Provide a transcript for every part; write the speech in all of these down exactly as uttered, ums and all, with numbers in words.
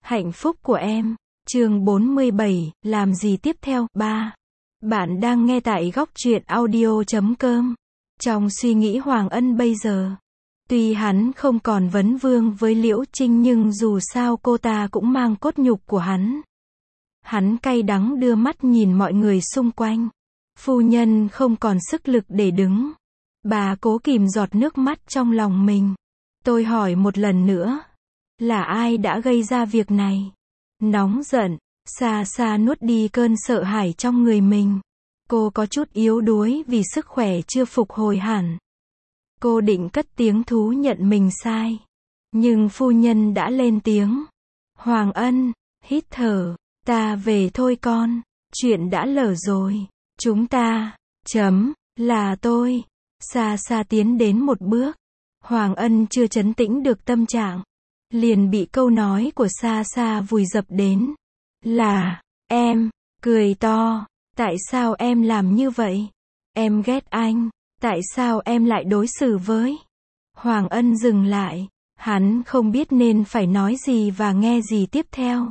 Hạnh phúc của em. Chương bốn mươi bảy, làm gì tiếp theo? ba. Bạn đang nghe tại góc truyện audio chấm com. Trong suy nghĩ Hoàng Ân bây giờ, tuy hắn không còn vấn vương với Liễu Trinh nhưng dù sao cô ta cũng mang cốt nhục của hắn. Hắn cay đắng đưa mắt nhìn mọi người xung quanh. Phu nhân không còn sức lực để đứng. Bà cố kìm giọt nước mắt trong lòng mình. Tôi hỏi một lần nữa, là ai đã gây ra việc này? Nóng giận, xa xa nuốt đi cơn sợ hãi trong người mình. Cô có chút yếu đuối vì sức khỏe chưa phục hồi hẳn. Cô định cất tiếng thú nhận mình sai. Nhưng phu nhân đã lên tiếng. Hoàng Ân, hít thở, ta về thôi con, chuyện đã lỡ rồi. Chúng ta, chấm, là tôi. Xa xa tiến đến một bước. Hoàng Ân chưa trấn tĩnh được tâm trạng, liền bị câu nói của xa xa vùi dập đến. Là, em, cười to, tại sao em làm như vậy? Em ghét anh, tại sao em lại đối xử với? Hoàng Ân dừng lại, hắn không biết nên phải nói gì và nghe gì tiếp theo.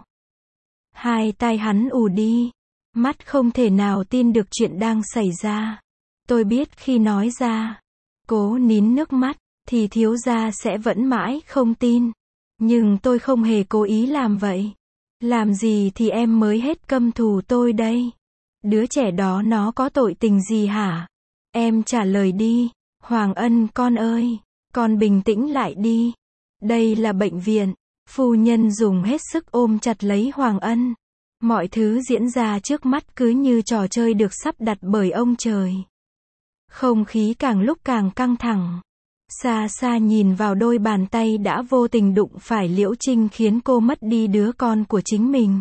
Hai tai hắn ù đi, mắt không thể nào tin được chuyện đang xảy ra. Tôi biết khi nói ra, cố nín nước mắt, thì thiếu gia sẽ vẫn mãi không tin. Nhưng tôi không hề cố ý làm vậy. Làm gì thì em mới hết căm thù tôi đây? Đứa trẻ đó nó có tội tình gì hả? Em trả lời đi. Hoàng Ân con ơi, con bình tĩnh lại đi. Đây là bệnh viện. Phu nhân dùng hết sức ôm chặt lấy Hoàng Ân. Mọi thứ diễn ra trước mắt cứ như trò chơi được sắp đặt bởi ông trời. Không khí càng lúc càng căng thẳng. Xa xa nhìn vào đôi bàn tay đã vô tình đụng phải Liễu Trinh khiến cô mất đi đứa con của chính mình.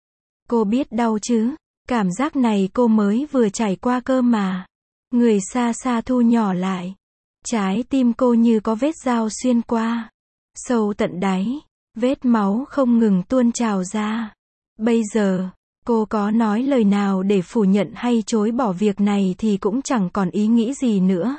Cô biết đau chứ? Cảm giác này cô mới vừa trải qua cơ mà. Người xa xa thu nhỏ lại. Trái tim cô như có vết dao xuyên qua. Sâu tận đáy. Vết máu không ngừng tuôn trào ra. Bây giờ, cô có nói lời nào để phủ nhận hay chối bỏ việc này thì cũng chẳng còn ý nghĩ gì nữa.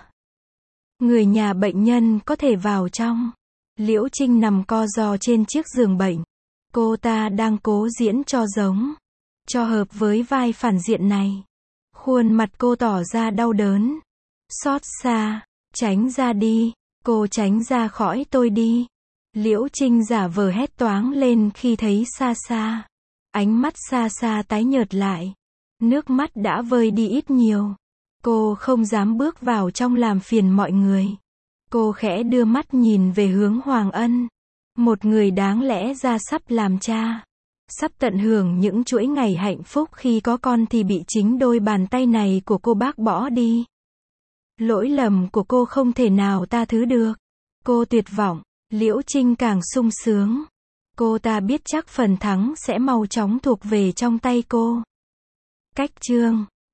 Người nhà bệnh nhân có thể vào trong. Liễu Trinh nằm co ro trên chiếc giường bệnh. Cô ta đang cố diễn cho giống, cho hợp với vai phản diện này. Khuôn mặt cô tỏ ra đau đớn. Xót xa, tránh ra đi, cô tránh ra khỏi tôi đi. Liễu Trinh giả vờ hét toáng lên khi thấy xa xa. Ánh mắt xa xa tái nhợt lại. Nước mắt đã vơi đi ít nhiều. Cô không dám bước vào trong làm phiền mọi người. Cô khẽ đưa mắt nhìn về hướng Hoàng Ân. Một người đáng lẽ ra sắp làm cha, sắp tận hưởng những chuỗi ngày hạnh phúc khi có con thì bị chính đôi bàn tay này của cô bác bỏ đi. Lỗi lầm của cô không thể nào tha thứ được. Cô tuyệt vọng. Liễu Trinh càng sung sướng. Cô ta biết chắc phần thắng sẽ mau chóng thuộc về trong tay cô. Cách chương